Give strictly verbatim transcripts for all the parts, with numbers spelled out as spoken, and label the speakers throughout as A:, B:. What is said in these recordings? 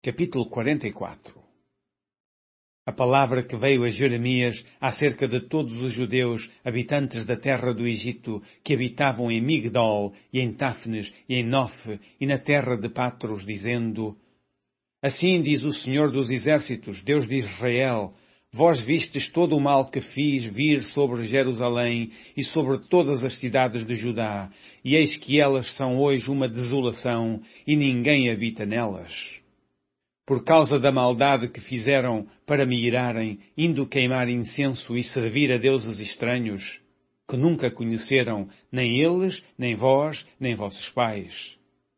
A: Capítulo quarenta e quatro. A palavra que veio a Jeremias acerca de todos os judeus habitantes da terra do Egito que habitavam em Migdol e em Táfnis e em Nofe e na terra de Patros, dizendo: Assim diz o Senhor dos Exércitos, Deus de Israel: Vós vistes todo o mal que fiz vir sobre Jerusalém e sobre todas as cidades de Judá, e eis que elas são hoje uma desolação, e ninguém habita nelas. Por causa da maldade que fizeram para me irarem, indo queimar incenso e servir a deuses estranhos, que nunca conheceram, nem eles, nem vós, nem vossos pais.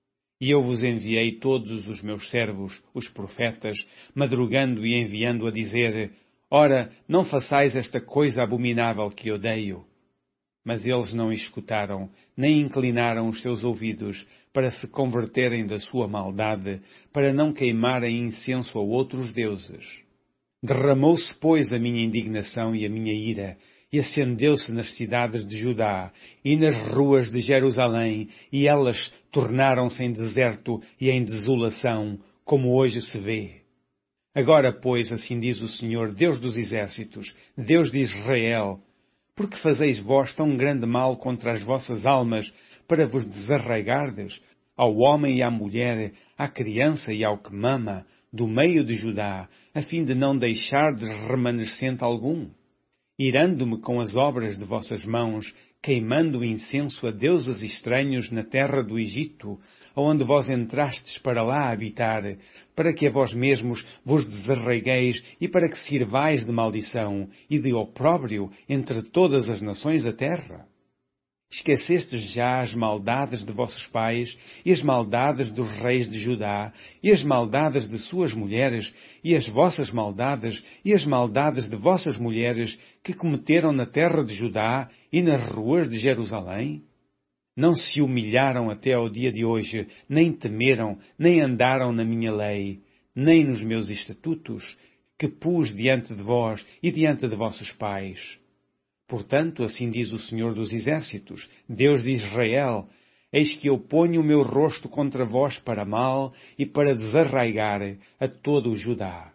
A: E eu vos enviei todos os meus servos, os profetas, madrugando e enviando a dizer: Ora, não façais esta coisa abominável que odeio. Mas eles não escutaram, nem inclinaram os seus ouvidos para se converterem da sua maldade, para não queimarem incenso a outros deuses. Derramou-se, pois, a minha indignação e a minha ira, e acendeu-se nas cidades de Judá e nas ruas de Jerusalém, e elas tornaram-se em deserto e em desolação, como hoje se vê. Agora, pois, assim diz o Senhor, Deus dos Exércitos, Deus de Israel: Por que fazeis vós tão grande mal contra as vossas almas, para vos desarraigardes ao homem e à mulher, à criança e ao que mama, do meio de Judá, a fim de não deixardes remanescente algum? Irando-me com as obras de vossas mãos, queimando incenso a deuses estranhos na terra do Egito, onde vós entrastes para lá habitar, para que a vós mesmos vos desarraigueis e para que sirvais de maldição e de opróbrio entre todas as nações da terra? Esquecestes já as maldades de vossos pais e as maldades dos reis de Judá e as maldades de suas mulheres e as vossas maldades e as maldades de vossas mulheres que cometeram na terra de Judá e nas ruas de Jerusalém? Não se humilharam até ao dia de hoje, nem temeram, nem andaram na minha lei, nem nos meus estatutos, que pus diante de vós e diante de vossos pais. Portanto, assim diz o Senhor dos Exércitos, Deus de Israel: Eis que eu ponho o meu rosto contra vós para mal e para desarraigar a todo o Judá.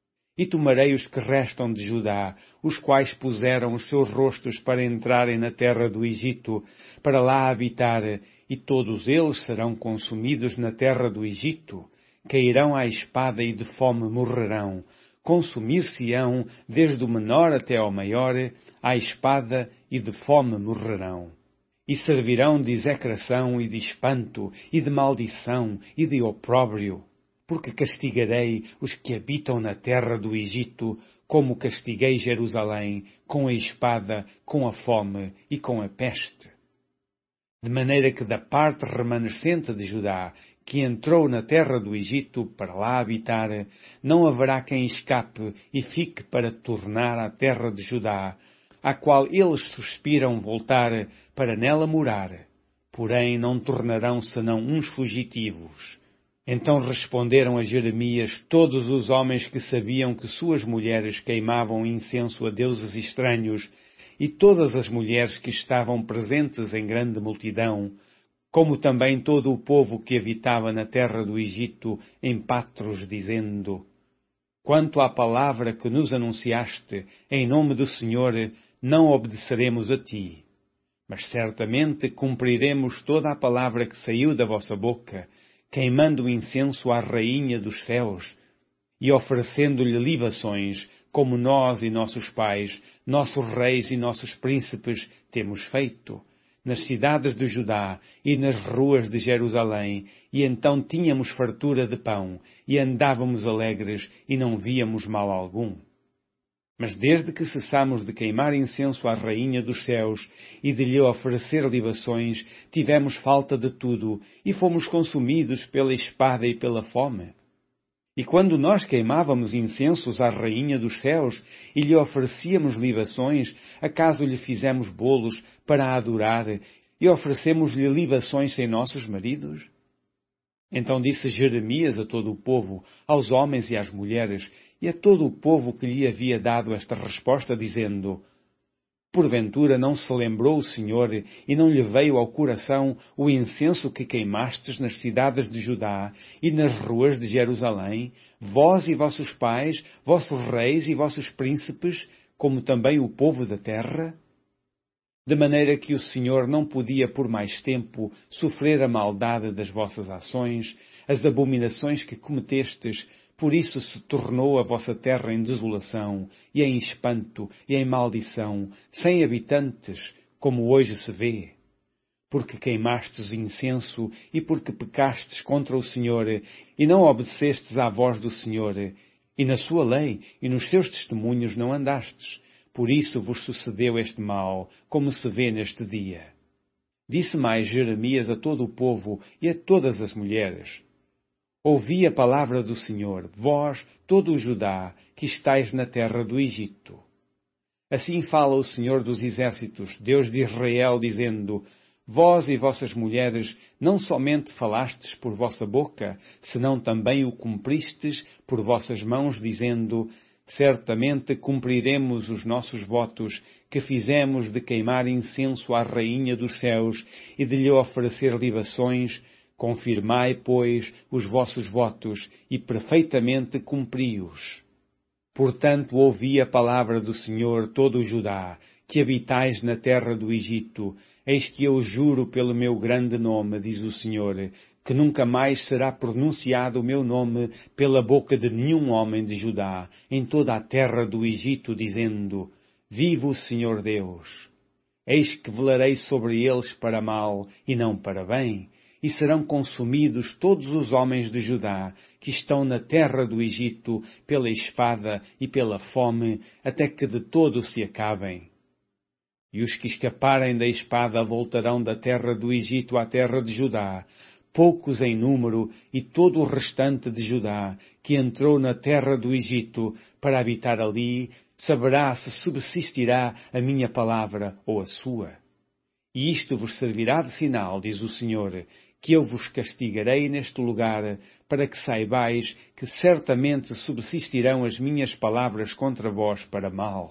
A: E tomarei os que restam de Judá, os quais puseram os seus rostos para entrarem na terra do Egito, para lá habitar, e todos eles serão consumidos na terra do Egito, cairão à espada e de fome morrerão, consumir-se-ão desde o menor até ao maior, à espada e de fome morrerão. E servirão de execração e de espanto, e de maldição, e de opróbrio, porque castigarei os que habitam na terra do Egito, como castiguei Jerusalém, com a espada, com a fome e com a peste. De maneira que da parte remanescente de Judá, que entrou na terra do Egito para lá habitar, não haverá quem escape e fique para tornar à terra de Judá, à qual eles suspiram voltar para nela morar, porém não tornarão senão uns fugitivos. Então responderam a Jeremias todos os homens que sabiam que suas mulheres queimavam incenso a deuses estranhos, e todas as mulheres que estavam presentes em grande multidão, como também todo o povo que habitava na terra do Egito, em Patros, dizendo: Quanto à palavra que nos anunciaste, em nome do Senhor, não obedeceremos a ti. Mas certamente cumpriremos toda a palavra que saiu da vossa boca, queimando incenso à Rainha dos céus, e oferecendo-lhe libações, como nós e nossos pais, nossos reis e nossos príncipes temos feito, nas cidades de Judá e nas ruas de Jerusalém, e então tínhamos fartura de pão, e andávamos alegres, e não víamos mal algum. Mas desde que cessamos de queimar incenso à Rainha dos céus e de lhe oferecer libações, tivemos falta de tudo e fomos consumidos pela espada e pela fome. E quando nós queimávamos incensos à Rainha dos céus e lhe oferecíamos libações, acaso lhe fizemos bolos para a adorar e oferecemos-lhe libações sem nossos maridos? Então disse Jeremias a todo o povo, aos homens e às mulheres, e a todo o povo que lhe havia dado esta resposta, dizendo: Porventura não se lembrou o Senhor e não lhe veio ao coração o incenso que queimastes nas cidades de Judá e nas ruas de Jerusalém, vós e vossos pais, vossos reis e vossos príncipes, como também o povo da terra? De maneira que o Senhor não podia por mais tempo sofrer a maldade das vossas ações, as abominações que cometestes, por isso se tornou a vossa terra em desolação, e em espanto, e em maldição, sem habitantes, como hoje se vê. Porque queimastes incenso, e porque pecastes contra o Senhor, e não obedecestes à voz do Senhor, e na sua lei e nos seus testemunhos não andastes. Por isso vos sucedeu este mal, como se vê neste dia. Disse mais Jeremias a todo o povo e a todas as mulheres: Ouvi a palavra do Senhor, vós, todo o Judá, que estáis na terra do Egito. Assim fala o Senhor dos exércitos, Deus de Israel, dizendo: Vós e vossas mulheres não somente falastes por vossa boca, senão também o cumpristes por vossas mãos, dizendo: Certamente cumpriremos os nossos votos, que fizemos de queimar incenso à Rainha dos céus e de lhe oferecer libações. Confirmai, pois, os vossos votos, e perfeitamente cumpri-os. Portanto, ouvi a palavra do Senhor, todo o Judá, que habitais na terra do Egito. Eis que eu juro pelo meu grande nome, diz o Senhor, que nunca mais será pronunciado o meu nome pela boca de nenhum homem de Judá, em toda a terra do Egito, dizendo: Viva o Senhor Deus! Eis que velarei sobre eles para mal, e não para bem, e serão consumidos todos os homens de Judá, que estão na terra do Egito, pela espada e pela fome, até que de todo se acabem. E os que escaparem da espada voltarão da terra do Egito à terra de Judá, poucos em número, e todo o restante de Judá, que entrou na terra do Egito para habitar ali, saberá se subsistirá a minha palavra ou a sua. E isto vos servirá de sinal, diz o Senhor, que eu vos castigarei neste lugar, para que saibais que certamente subsistirão as minhas palavras contra vós para mal.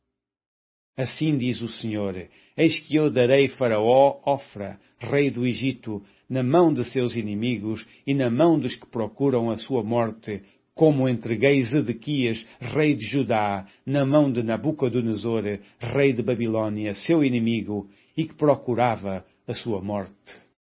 A: Assim diz o Senhor: Eis que eu darei Faraó Ofra, rei do Egito, na mão de seus inimigos e na mão dos que procuram a sua morte, como entreguei Zedequias, rei de Judá, na mão de Nabucodonosor, rei de Babilônia, seu inimigo, e que procurava a sua morte.